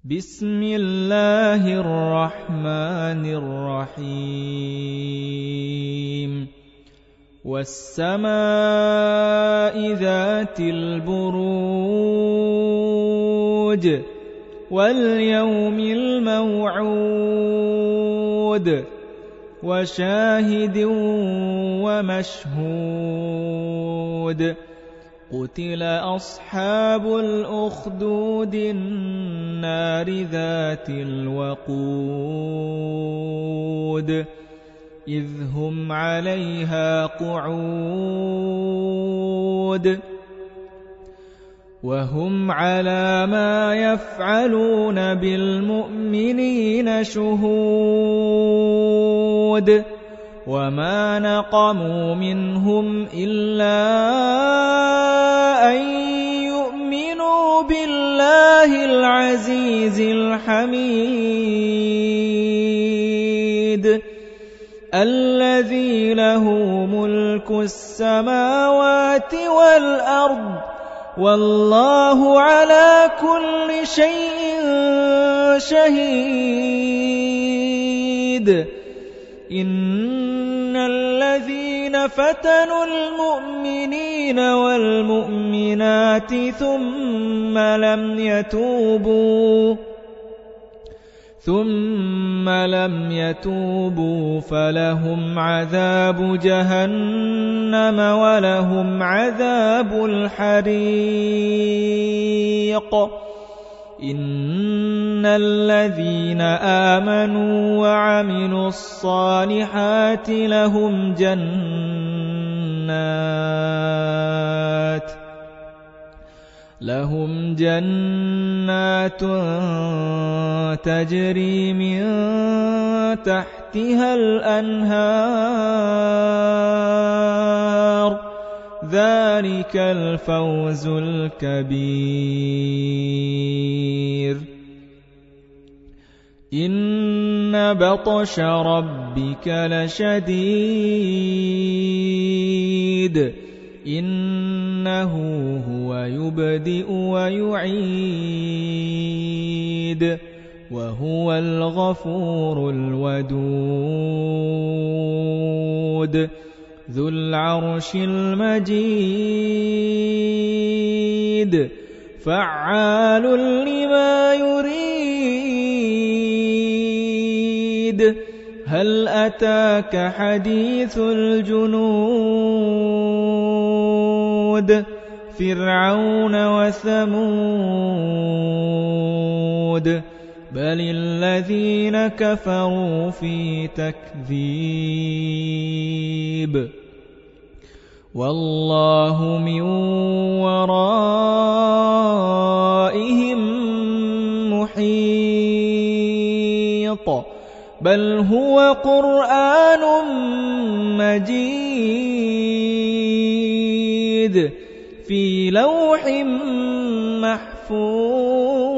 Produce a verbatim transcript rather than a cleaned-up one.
بسم الله الرحمن الرحيم والسماء ذات البروج واليوم الموعود وشاهد ومشهود قتل أصحاب الأخدود النار ذات الوقود إذ هم عليها قعود وهم على ما يفعلون بالمؤمنين شهود وما نقموا منهم إلا أن يؤمنوا بالله العزيز الحميد الذي له ملك السماوات والأرض والله على كل شيء شهيد إن الذين فتنوا المؤمنين والمؤمنات ثم لم يتوبوا ثم لم يتوبوا فلهم عذاب جهنم ولهم عذاب الحريق إن الذين آمنوا وعملوا الصالحات لهم جنات لهم جنات تجري من تحتها الأنهار ذلك الفوز الكبير إن بطش ربك لشديد إنه هو يبدئ ويعيد وهو الغفور الودود ذو العرش المجيد فعال لما يريد هل أتاك حديث الجنود فرعون وثمود بل الذين كفروا في تكذيب والله من ورائهم محيط بل هو قرآن مجيد في لوح محفوظ